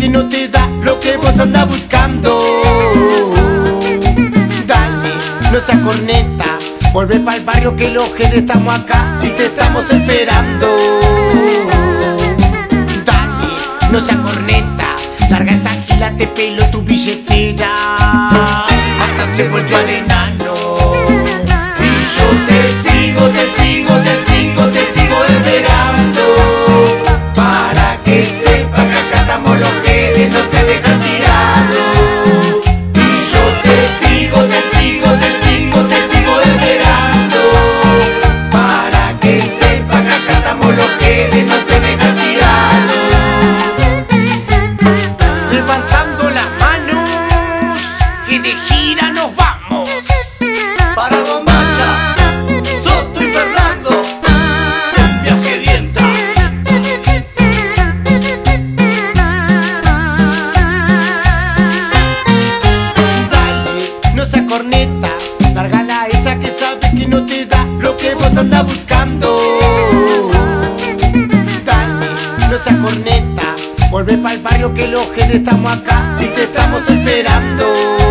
que no te da lo que vos andas buscando. Dale, no seas corneta, vuelve pa'l barrio que los Jedes estamos acá y te estamos esperando. Dale, no seas corneta, larga esa gila, te pelo tu billetera hasta se volvió al enano. Y yo te sigo, te sigo, te sigo, te sigo esperando, para que sepa que acá estamos los Jedes, no te dejan tirado. Y yo te sigo, te sigo, te sigo, te sigo esperando, para que sepa que acá estamos los Jedes, no te dejan tirado. Levantando las manos, que de gira nos vamos. Para Bombacha, Soto y Fernando, Viaje Dienta. Dale, no seas corneta, lárgala esa que sabe que no te da lo que vos andas buscando. Dale, no seas corneta, vuelve pa'l barrio que los Jedes estamos acá y te estamos esperando.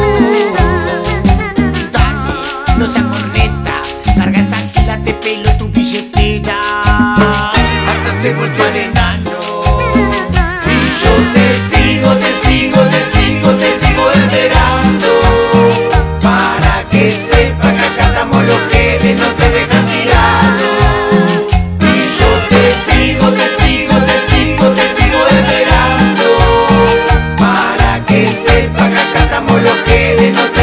Dale, no seas corneta, larga esa gila, te pelo tu billetera hasta se volvió al enano. Y yo te sigo, te sigo, te sigo, te sigo esperando, para que sepa que acá estamos los Jedes, no te dejan tirado. Y yo te sigo, te sigo, te sigo, te sigo esperando, para que sepa que acá estamos los Jedes, no te